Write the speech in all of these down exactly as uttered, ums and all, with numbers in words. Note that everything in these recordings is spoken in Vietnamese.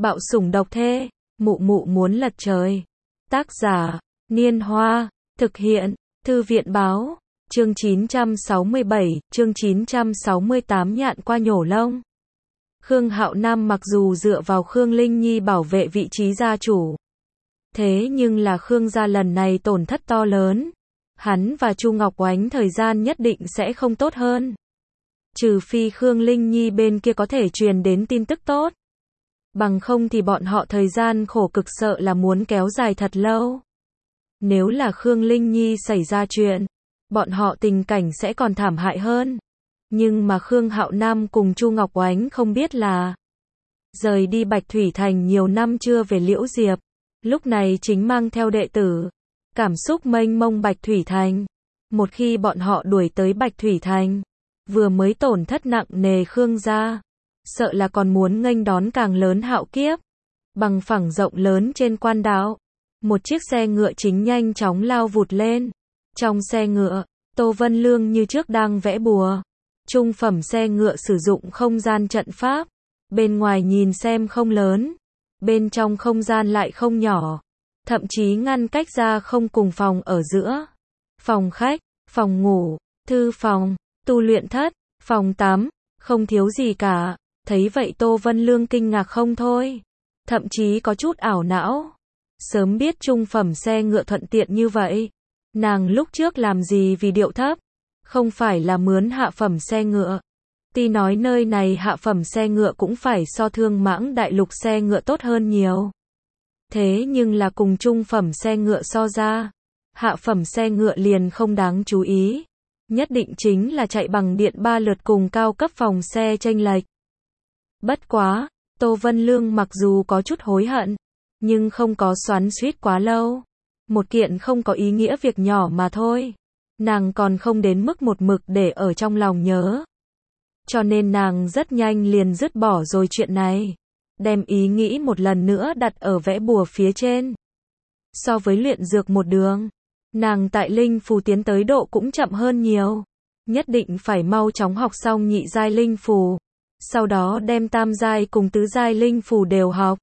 Bạo sủng độc thê, mụ mụ muốn lật trời. Tác giả, Niên Hoa, thực hiện, Thư viện báo, chương chín trăm sáu mươi bảy, chương chín trăm sáu mươi tám nhạn qua nhổ lông. Khương Hạo Nam mặc dù dựa vào Khương Linh Nhi bảo vệ vị trí gia chủ. Thế nhưng là Khương gia lần này tổn thất to lớn. Hắn và Chu Ngọc Oánh thời gian nhất định sẽ không tốt hơn. Trừ phi Khương Linh Nhi bên kia có thể truyền đến tin tức tốt. Bằng không thì bọn họ thời gian khổ cực sợ là muốn kéo dài thật lâu. Nếu là Khương Linh Nhi xảy ra chuyện, bọn họ tình cảnh sẽ còn thảm hại hơn. Nhưng mà Khương Hạo Nam cùng Chu Ngọc Oánh không biết là rời đi Bạch Thủy Thành nhiều năm chưa về Liễu Diệp, lúc này chính mang theo đệ tử, cảm xúc mênh mông Bạch Thủy Thành. Một khi bọn họ đuổi tới Bạch Thủy Thành, vừa mới tổn thất nặng nề Khương gia, sợ là còn muốn nghênh đón càng lớn hạo kiếp. Bằng phẳng rộng lớn trên quan đạo, một chiếc xe ngựa chính nhanh chóng lao vụt lên. Trong xe ngựa, Tô Vân Lương như trước đang vẽ bùa. Trung phẩm xe ngựa sử dụng không gian trận pháp. Bên ngoài nhìn xem không lớn, bên trong không gian lại không nhỏ. Thậm chí ngăn cách ra không cùng phòng ở giữa. Phòng khách, phòng ngủ, thư phòng, tu luyện thất, phòng tắm, không thiếu gì cả. Thấy vậy Tô Vân Lương kinh ngạc không thôi. Thậm chí có chút ảo não. Sớm biết trung phẩm xe ngựa thuận tiện như vậy, nàng lúc trước làm gì vì điệu thấp. Không phải là mướn hạ phẩm xe ngựa. Tuy nói nơi này hạ phẩm xe ngựa cũng phải so Thương Mãng Đại Lục xe ngựa tốt hơn nhiều. Thế nhưng là cùng trung phẩm xe ngựa so ra, hạ phẩm xe ngựa liền không đáng chú ý. Nhất định chính là chạy bằng điện ba lượt cùng cao cấp phòng xe chênh lệch. Bất quá, Tô Vân Lương mặc dù có chút hối hận, nhưng không có xoắn xuýt quá lâu. Một kiện không có ý nghĩa việc nhỏ mà thôi. Nàng còn không đến mức một mực để ở trong lòng nhớ. Cho nên nàng rất nhanh liền dứt bỏ rồi chuyện này. Đem ý nghĩ một lần nữa đặt ở vẽ bùa phía trên. So với luyện dược một đường, nàng tại linh phù tiến tới độ cũng chậm hơn nhiều. Nhất định phải mau chóng học xong nhị giai linh phù. Sau đó đem tam giai cùng tứ giai linh phù đều học.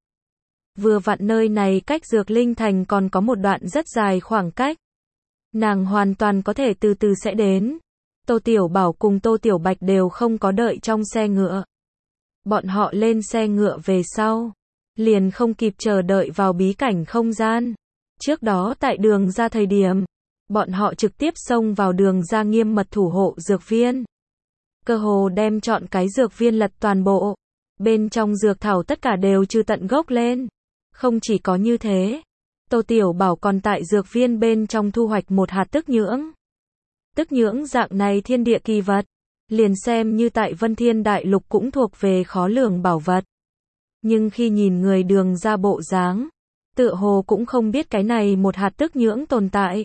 Vừa vặn nơi này cách dược linh thành còn có một đoạn rất dài khoảng cách. Nàng hoàn toàn có thể từ từ sẽ đến. Tô Tiểu Bảo cùng Tô Tiểu Bạch đều không có đợi trong xe ngựa. Bọn họ lên xe ngựa về sau, liền không kịp chờ đợi vào bí cảnh không gian. Trước đó tại đường ra thời điểm, bọn họ trực tiếp xông vào đường ra nghiêm mật thủ hộ dược viên. Cơ hồ đem chọn cái dược viên lật toàn bộ. Bên trong dược thảo tất cả đều trừ tận gốc lên. Không chỉ có như thế, Tô Tiểu Bảo còn tại dược viên bên trong thu hoạch một hạt tức nhưỡng. Tức nhưỡng dạng này thiên địa kỳ vật, liền xem như tại Vân Thiên Đại Lục cũng thuộc về khó lường bảo vật. Nhưng khi nhìn người đường ra bộ dáng, tựa hồ cũng không biết cái này một hạt tức nhưỡng tồn tại.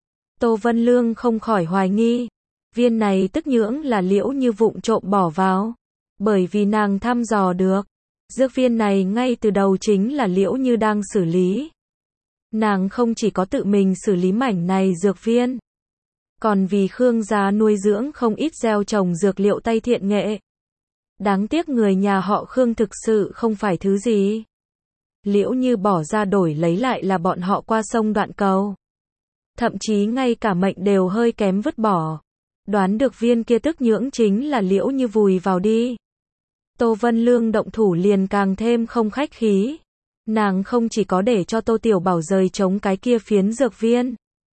Tô Vân Lương không khỏi hoài nghi, viên này tức nhưỡng là Liễu Như vụng trộm bỏ vào. Bởi vì nàng thăm dò được, dược viên này ngay từ đầu chính là Liễu Như đang xử lý. Nàng không chỉ có tự mình xử lý mảnh này dược viên, còn vì Khương gia nuôi dưỡng không ít gieo trồng dược liệu tay thiện nghệ. Đáng tiếc người nhà họ Khương thực sự không phải thứ gì. Liễu Như bỏ ra đổi lấy lại là bọn họ qua sông đoạn cầu. Thậm chí ngay cả mệnh đều hơi kém vứt bỏ. Đoán được viên kia tức nhưỡng chính là Liễu Như vùi vào đi. Tô Vân Lương động thủ liền càng thêm không khách khí. Nàng không chỉ có để cho Tô Tiểu Bảo rời chống cái kia phiến dược viên.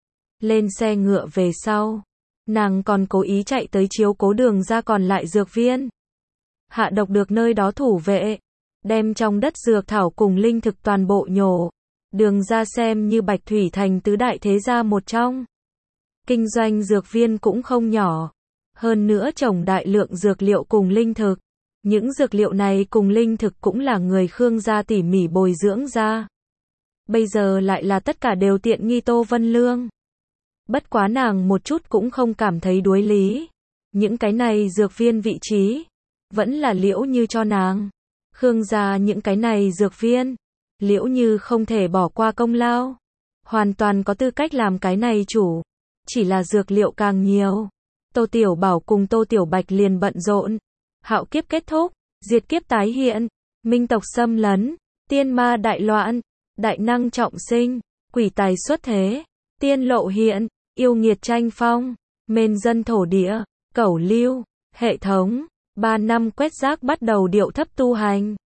Lên xe ngựa về sau, nàng còn cố ý chạy tới chiếu cố đường ra còn lại dược viên. Hạ độc được nơi đó thủ vệ, đem trong đất dược thảo cùng linh thực toàn bộ nhổ. Đường ra xem như Bạch Thủy Thành tứ đại thế gia một trong. Kinh doanh dược viên cũng không nhỏ. Hơn nữa trồng đại lượng dược liệu cùng linh thực. Những dược liệu này cùng linh thực cũng là người Khương gia tỉ mỉ bồi dưỡng ra. Bây giờ lại là tất cả đều tiện nghi Tô Vân Lương. Bất quá nàng một chút cũng không cảm thấy đuối lý. Những cái này dược viên vị trí, vẫn là Liễu Như cho nàng. Khương gia những cái này dược viên, Liễu Như không thể bỏ qua công lao. Hoàn toàn có tư cách làm cái này chủ. Chỉ là dược liệu càng nhiều. Tô Tiểu Bảo cùng Tô Tiểu Bạch liền bận rộn. Hạo kiếp kết thúc, diệt kiếp tái hiện, minh tộc xâm lấn, tiên ma đại loạn, đại năng trọng sinh, quỷ tài xuất thế, tiên lộ hiện, yêu nghiệt tranh phong, mên dân thổ địa, cẩu lưu, hệ thống, ba năm quét rác bắt đầu điệu thấp tu hành.